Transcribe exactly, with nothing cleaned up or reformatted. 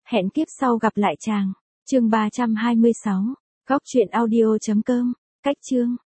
Hẹn kiếp sau gặp lại chàng. Chương ba trăm hai mươi sáu. Góc truyện audio chấm com. Cách chương